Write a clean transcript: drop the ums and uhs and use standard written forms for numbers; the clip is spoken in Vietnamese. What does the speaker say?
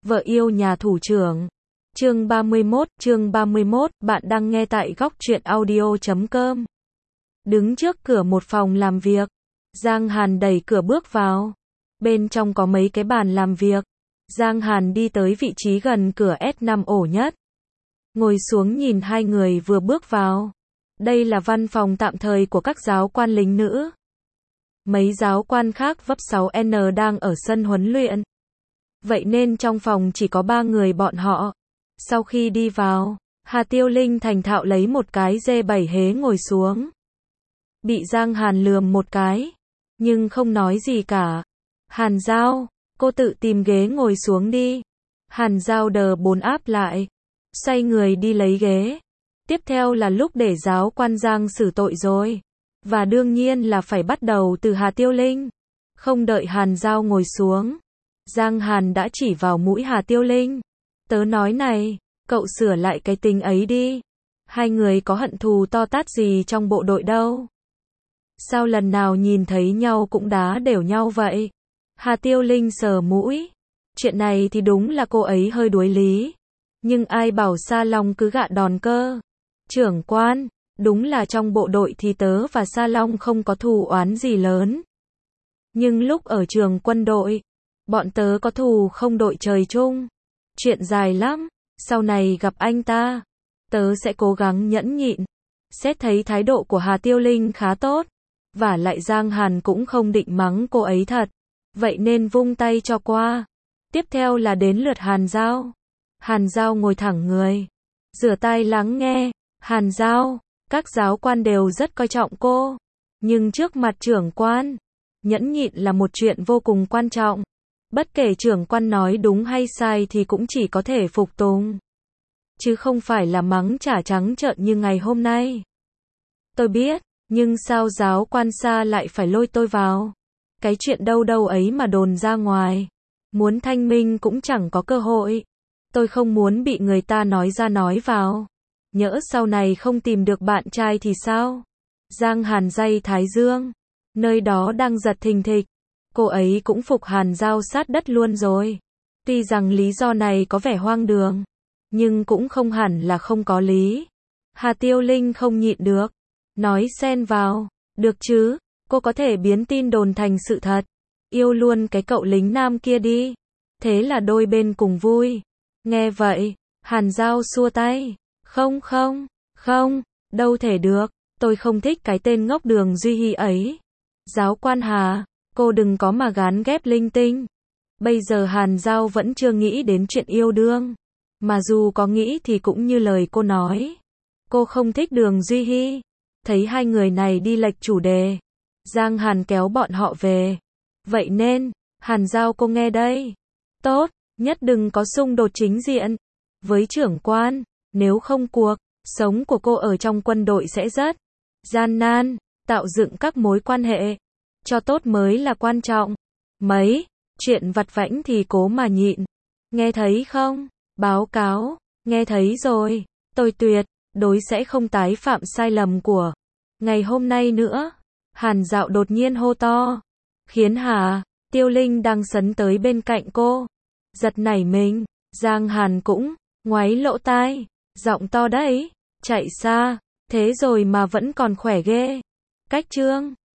Vợ yêu nhà thủ trưởng. Chương 31, bạn đang nghe tại góc truyện audio.com. Đứng trước cửa một phòng làm việc, Giang Hàn đẩy cửa bước vào. Bên trong có mấy cái bàn làm việc. Giang Hàn đi tới vị trí gần cửa S5 ổ nhất. Ngồi xuống nhìn hai người vừa bước vào. Đây là văn phòng tạm thời của các giáo quan lính nữ. Mấy giáo quan khác vấp 6N đang ở sân huấn luyện. Vậy nên trong phòng chỉ có 3 người bọn họ. Sau khi đi vào, Hà Tiêu Linh thành thạo lấy một cái G7 hế ngồi xuống. Bị Giang Hàn lườm một cái, nhưng không nói gì cả. Hàn Giao, cô tự tìm ghế ngồi xuống đi. Hàn Giao đờ bốn áp lại, xoay người đi lấy ghế. Tiếp theo là lúc để giáo quan Giang xử tội rồi. Và đương nhiên là phải bắt đầu từ Hà Tiêu Linh. Không đợi Hàn Giao ngồi xuống, Giang Hàn đã chỉ vào mũi Hà Tiêu Linh. Tớ nói này, cậu sửa lại cái tính ấy đi. Hai người có hận thù to tát gì trong bộ đội đâu. Sao lần nào nhìn thấy nhau cũng đá đều nhau vậy? Hà Tiêu Linh sờ mũi. Chuyện này thì đúng là cô ấy hơi đuối lý. Nhưng ai bảo Sa Long cứ gạ đòn cơ. Trưởng quan, đúng là trong bộ đội thì tớ và Sa Long không có thù oán gì lớn. Nhưng lúc ở trường quân đội, bọn tớ có thù không đội trời chung. Chuyện dài lắm, sau này gặp anh ta, tớ sẽ cố gắng nhẫn nhịn. Xét thấy thái độ của Hà Tiêu Linh khá tốt, và lại Giang Hàn cũng không định mắng cô ấy thật, vậy nên vung tay cho qua. Tiếp theo là đến lượt Hàn Giao. Hàn Giao ngồi thẳng người, rửa tai lắng nghe. Hàn Giao, các giáo quan đều rất coi trọng cô, nhưng trước mặt trưởng quan, nhẫn nhịn là một chuyện vô cùng quan trọng. Bất kể trưởng quan nói đúng hay sai thì cũng chỉ có thể phục tùng, chứ không phải là mắng chả trắng trợn như ngày hôm nay. Tôi biết, nhưng sao giáo quan Sa lại phải lôi tôi vào? Cái chuyện đâu đâu ấy mà đồn ra ngoài. Muốn thanh minh cũng chẳng có cơ hội. Tôi không muốn bị người ta nói ra nói vào. Nhỡ sau này không tìm được bạn trai thì sao? Giang Hàn day thái dương. Nơi đó đang giật thình thịch. Cô ấy cũng phục Hàn Giao sát đất luôn rồi. Tuy rằng lý do này có vẻ hoang đường, nhưng cũng không hẳn là không có lý. Hà Tiêu Linh không nhịn được, nói xen vào. Được chứ, cô có thể biến tin đồn thành sự thật. Yêu luôn cái cậu lính nam kia đi. Thế là đôi bên cùng vui. Nghe vậy, Hàn Giao xua tay. Không, đâu thể được. Tôi không thích cái tên ngốc Đường Duy Hy ấy. Giáo quan Hà, cô đừng có mà gán ghép linh tinh. Bây giờ Hàn Giao vẫn chưa nghĩ đến chuyện yêu đương. Mà dù có nghĩ thì cũng như lời cô nói. Cô không thích Đường Duy Hy. Thấy hai người này đi lệch chủ đề, Giang Hàn kéo bọn họ về. Vậy nên, Hàn Giao cô nghe đây. Tốt, nhất đừng có xung đột chính diện với trưởng quan. Nếu không cuộc sống của cô ở trong quân đội sẽ rất gian nan. Tạo dựng các mối quan hệ cho tốt mới là quan trọng. Mấy chuyện vặt vãnh thì cố mà nhịn. Nghe thấy không? Báo cáo. Nghe thấy rồi. Tôi tuyệt đối sẽ không tái phạm sai lầm của ngày hôm nay nữa. Hàn Dạo đột nhiên hô to, khiến Hà Tiêu Linh đang sấn tới bên cạnh cô giật nảy mình. Giang Hàn cũng ngoáy lỗ tai. Giọng to đấy. Chạy xa thế rồi mà vẫn còn khỏe ghê. Cách chương